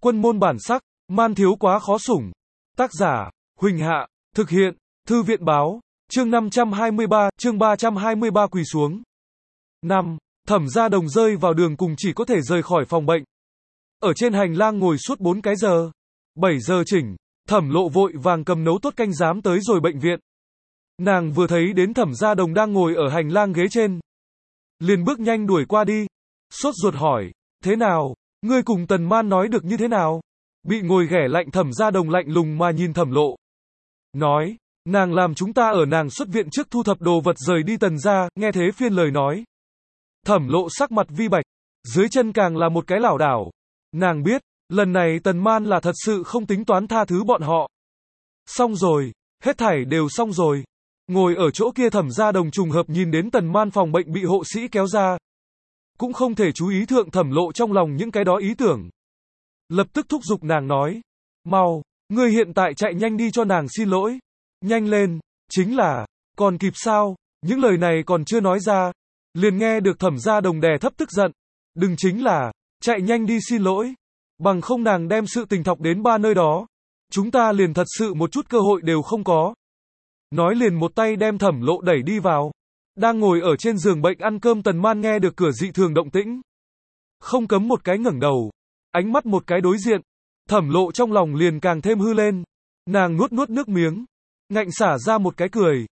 Quân môn bản sắc, man thiếu quá khó sủng. Tác giả, Huỳnh Hạ, thực hiện, Thư viện báo, chương 523, chương 323 quỳ xuống. 5. Thẩm Gia Đồng rơi vào đường cùng chỉ có thể rời khỏi phòng bệnh. Ở trên hành lang ngồi suốt 4 cái giờ. 7 giờ chỉnh, Thẩm Lộ vội vàng cầm nấu tốt canh giám tới rồi bệnh viện. Nàng vừa thấy đến Thẩm Gia Đồng đang ngồi ở hành lang ghế trên, liền bước nhanh đuổi qua đi, sốt ruột hỏi, thế nào, ngươi cùng Tần Man nói được như thế nào? Bị ngồi ghẻ lạnh Thẩm Gia Đồng lạnh lùng mà nhìn Thẩm Lộ. Nói, nàng làm chúng ta ở nàng xuất viện trước thu thập đồ vật rời đi Tần gia, nghe thế phiên lời nói. Thẩm Lộ sắc mặt vi bạch, dưới chân càng là một cái lảo đảo. Nàng biết, lần này Tần Man là thật sự không tính toán tha thứ bọn họ. Xong rồi, hết thảy đều xong rồi. Ngồi ở chỗ kia Thẩm Gia Đồng trùng hợp nhìn đến Tần Man phòng bệnh bị hộ sĩ kéo ra. Cũng không thể chú ý thượng Thẩm Lộ trong lòng những cái đó ý tưởng. Lập tức thúc giục nàng nói, mau, ngươi hiện tại chạy nhanh đi cho nàng xin lỗi. Nhanh lên, chính là, còn kịp sao, những lời này còn chưa nói ra. Liền nghe được Thẩm Gia Đồng đè thấp tức giận. Đừng chính là, chạy nhanh đi xin lỗi. Bằng không nàng đem sự tình thọc đến ba nơi đó. Chúng ta liền thật sự một chút cơ hội đều không có. Nói liền một tay đem Thẩm Lộ đẩy đi vào. Đang ngồi ở trên giường bệnh ăn cơm Tần Man nghe được cửa dị thường động tĩnh. Không cấm một cái ngẩng đầu. Ánh mắt một cái đối diện. Thẩm Lộ trong lòng liền càng thêm hư lên. Nàng nuốt nuốt nước miếng. Ngạnh xả ra một cái cười.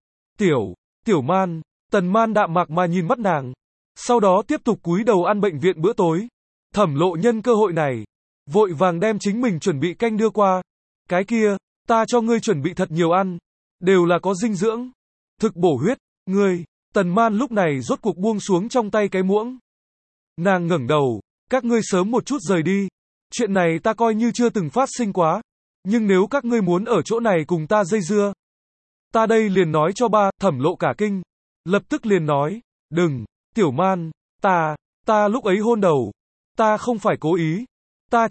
Tiểu Man. Tần Man đạm mạc mà nhìn mắt nàng. Sau đó tiếp tục cúi đầu ăn bệnh viện bữa tối. Thẩm Lộ nhân cơ hội này. Vội vàng đem chính mình chuẩn bị canh đưa qua. Cái kia, ta cho ngươi chuẩn bị thật nhiều ăn. Đều là có dinh dưỡng. Thực bổ huyết, ngươi. Tần Man lúc này rốt cuộc buông xuống trong tay cái muỗng. Nàng ngẩng đầu. Các ngươi sớm một chút rời đi. Chuyện này ta coi như chưa từng phát sinh quá. Nhưng nếu các ngươi muốn ở chỗ này cùng ta dây dưa. Ta đây liền nói cho ba, Thẩm Lộ cả kinh. Lập tức liền nói, đừng, Tiểu Man, ta lúc ấy hôn đầu. Ta không phải cố ý. Ta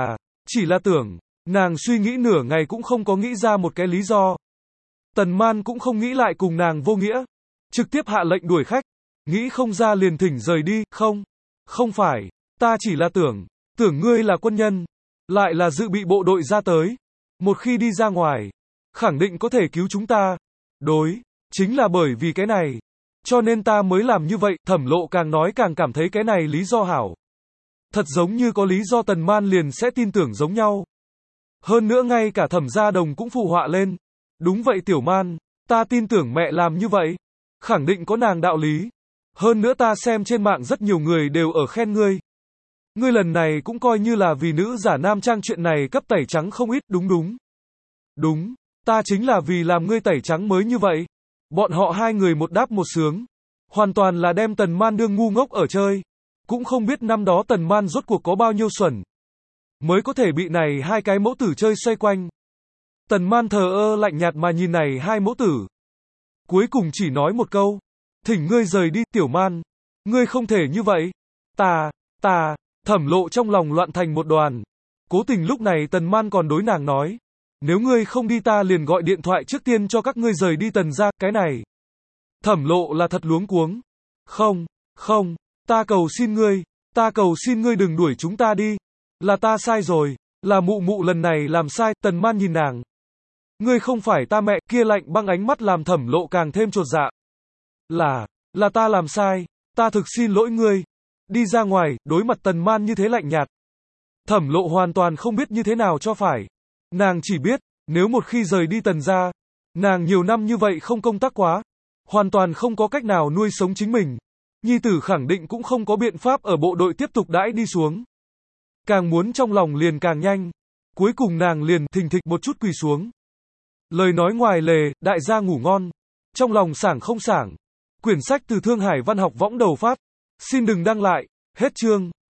chỉ là tưởng. Nàng suy nghĩ nửa ngày cũng không có nghĩ ra một cái lý do. Tần Man cũng không nghĩ lại cùng nàng vô nghĩa. Trực tiếp hạ lệnh đuổi khách. Nghĩ không ra liền thỉnh rời đi, không phải. Ta chỉ là tưởng ngươi là quân nhân. Lại là dự bị bộ đội ra tới. Một khi đi ra ngoài, khẳng định có thể cứu chúng ta. Chính là bởi vì cái này. Cho nên ta mới làm như vậy. Thẩm Lộ càng nói càng cảm thấy cái này lý do hảo. Thật giống như có lý do Tần Man liền sẽ tin tưởng giống nhau. Hơn nữa ngay cả Thẩm Gia Đồng cũng phụ họa lên. Đúng vậy Tiểu Man, ta tin tưởng mẹ làm như vậy. Khẳng định có nàng đạo lý. Hơn nữa ta xem trên mạng rất nhiều người đều ở khen ngươi. Ngươi lần này cũng coi như là vì nữ giả nam trang chuyện này cấp tẩy trắng không ít, đúng, ta chính là vì làm ngươi tẩy trắng mới như vậy. Bọn họ hai người một đáp một sướng. Hoàn toàn là đem Tần Man đương ngu ngốc ở chơi. Cũng không biết năm đó Tần Man rốt cuộc có bao nhiêu xuẩn. Mới có thể bị này hai cái mẫu tử chơi xoay quanh. Tần Man thờ ơ lạnh nhạt mà nhìn này hai mẫu tử. Cuối cùng chỉ nói một câu. Thỉnh ngươi rời đi Tiểu Man. Ngươi không thể như vậy. Thẩm Lộ trong lòng loạn thành một đoàn. Cố tình lúc này Tần Man còn đối nàng nói. Nếu ngươi không đi ta liền gọi điện thoại trước tiên cho các ngươi rời đi Tần gia, cái này. Thẩm Lộ là thật luống cuống. Không, ta cầu xin ngươi đừng đuổi chúng ta đi. Là ta sai rồi, là mụ lần này làm sai. Tần Man nhìn nàng. Ngươi không phải ta mẹ, kia lạnh băng ánh mắt làm Thẩm Lộ càng thêm chột dạ. Là ta làm sai, ta thực xin lỗi ngươi. Đi ra ngoài, đối mặt Tần Man như thế lạnh nhạt. Thẩm Lộ hoàn toàn không biết như thế nào cho phải. Nàng chỉ biết, nếu một khi rời đi Tần gia, nàng nhiều năm như vậy không công tác quá, hoàn toàn không có cách nào nuôi sống chính mình. Nhi tử khẳng định cũng không có biện pháp ở bộ đội tiếp tục đãi đi xuống. Càng muốn trong lòng liền càng nhanh. Cuối cùng nàng liền thình thịch một chút quỳ xuống. Lời nói ngoài lề, đại gia ngủ ngon. Trong lòng sảng không sảng. Quyển sách từ Thương Hải Văn học võng đầu phát. Xin đừng đăng lại. Hết chương.